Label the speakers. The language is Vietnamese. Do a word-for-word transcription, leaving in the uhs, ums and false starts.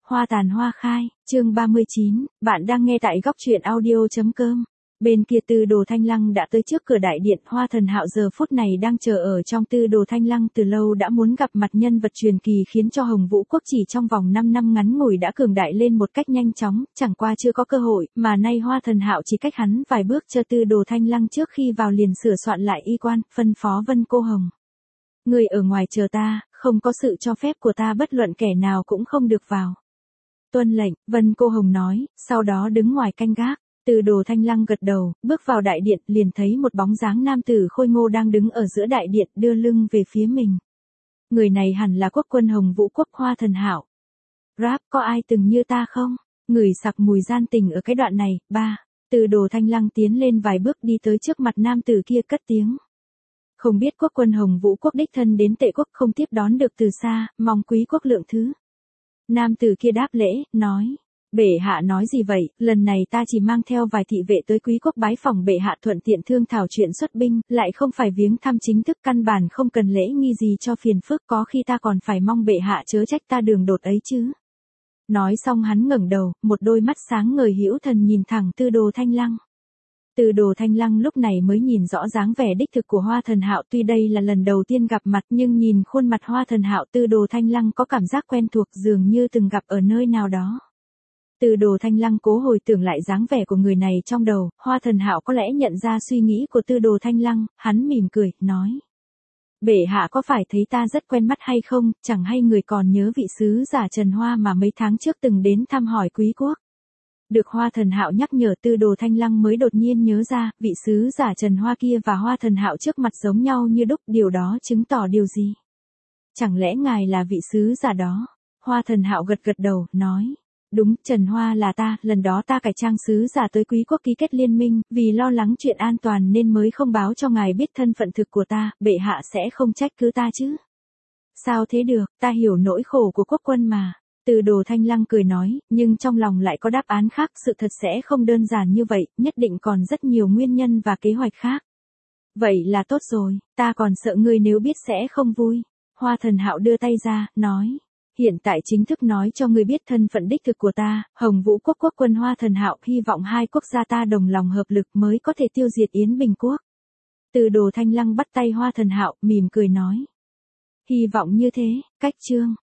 Speaker 1: Hoa tàn hoa khai, chương ba mươi chín, bạn đang nghe tại góc truyện audio.com. Bên kia Tư Đồ Thanh Lăng đã tới trước cửa đại điện, Hoa Thần Hạo giờ phút này đang chờ ở trong. Tư Đồ Thanh Lăng từ lâu đã muốn gặp mặt nhân vật truyền kỳ khiến cho Hồng Vũ Quốc chỉ trong vòng năm năm ngắn ngủi đã cường đại lên một cách nhanh chóng, chẳng qua chưa có cơ hội, mà nay Hoa Thần Hạo chỉ cách hắn vài bước cho Tư Đồ Thanh Lăng trước khi vào liền sửa soạn lại y quan, phân phó Vân Cô Hồng. Người ở ngoài chờ ta, không có sự cho phép của ta bất luận kẻ nào cũng không được vào. Tuân lệnh, Vân Cô Hồng nói, sau đó đứng ngoài canh gác. Tư Đồ Thanh Lăng gật đầu, bước vào đại điện, liền thấy một bóng dáng nam tử khôi ngô đang đứng ở giữa đại điện, đưa lưng về phía mình. Người này hẳn là quốc quân Hồng Vũ Quốc Hoa Thần Hạo. Rap, có ai từng như ta không? Ngửi sặc mùi gian tình ở cái đoạn này. Ba. Tư Đồ Thanh Lăng tiến lên vài bước đi tới trước mặt nam tử kia cất tiếng. Không biết quốc quân Hồng Vũ Quốc đích thân đến Tệ Quốc không tiếp đón được từ xa, mong quý quốc lượng thứ. Nam tử kia đáp lễ, nói. Bệ hạ nói gì vậy, lần này ta chỉ mang theo vài thị vệ tới quý quốc bái phỏng bệ hạ thuận tiện thương thảo chuyện xuất binh, lại không phải viếng thăm chính thức, căn bản không cần lễ nghi gì cho phiền phức, có khi ta còn phải mong bệ hạ chớ trách ta đường đột ấy chứ. Nói xong hắn ngẩng đầu, một đôi mắt sáng ngời hữu thần nhìn thẳng Tư Đồ Thanh Lăng. Tư Đồ Thanh Lăng lúc này mới nhìn rõ dáng vẻ đích thực của Hoa Thần Hạo, tuy đây là lần đầu tiên gặp mặt nhưng nhìn khuôn mặt Hoa Thần Hạo, Tư Đồ Thanh Lăng có cảm giác quen thuộc, dường như từng gặp ở nơi nào đó. Tư Đồ Thanh Lăng cố hồi tưởng lại dáng vẻ của người này trong đầu, Hoa Thần Hạo có lẽ nhận ra suy nghĩ của Tư Đồ Thanh Lăng, hắn mỉm cười, nói. Bệ hạ có phải thấy ta rất quen mắt hay không, chẳng hay người còn nhớ vị sứ giả Trần Hoa mà mấy tháng trước từng đến thăm hỏi quý quốc. Được Hoa Thần Hạo nhắc nhở, Tư Đồ Thanh Lăng mới đột nhiên nhớ ra, vị sứ giả Trần Hoa kia và Hoa Thần Hạo trước mặt giống nhau như đúc, điều đó chứng tỏ điều gì? Chẳng lẽ ngài là vị sứ giả đó? Hoa Thần Hạo gật gật đầu, nói. Đúng, Trần Hoa là ta, lần đó ta cải trang sứ giả tới quý quốc ký kết liên minh, vì lo lắng chuyện an toàn nên mới không báo cho ngài biết thân phận thực của ta, bệ hạ sẽ không trách cứ ta chứ? Sao thế được, ta hiểu nỗi khổ của quốc quân mà. Tư Đồ Thanh Lăng cười nói, nhưng trong lòng lại có đáp án khác, sự thật sẽ không đơn giản như vậy, nhất định còn rất nhiều nguyên nhân và kế hoạch khác. Vậy là tốt rồi, ta còn sợ ngươi nếu biết sẽ không vui. Hoa Thần Hạo đưa tay ra, nói. Hiện tại chính thức nói cho ngươi biết thân phận đích thực của ta, Hồng Vũ Quốc quốc quân Hoa Thần Hạo, hy vọng hai quốc gia ta đồng lòng hợp lực mới có thể tiêu diệt Yến Bình Quốc. Tư Đồ Thanh Lăng bắt tay Hoa Thần Hạo, mỉm cười nói. Hy vọng như thế, cách chương.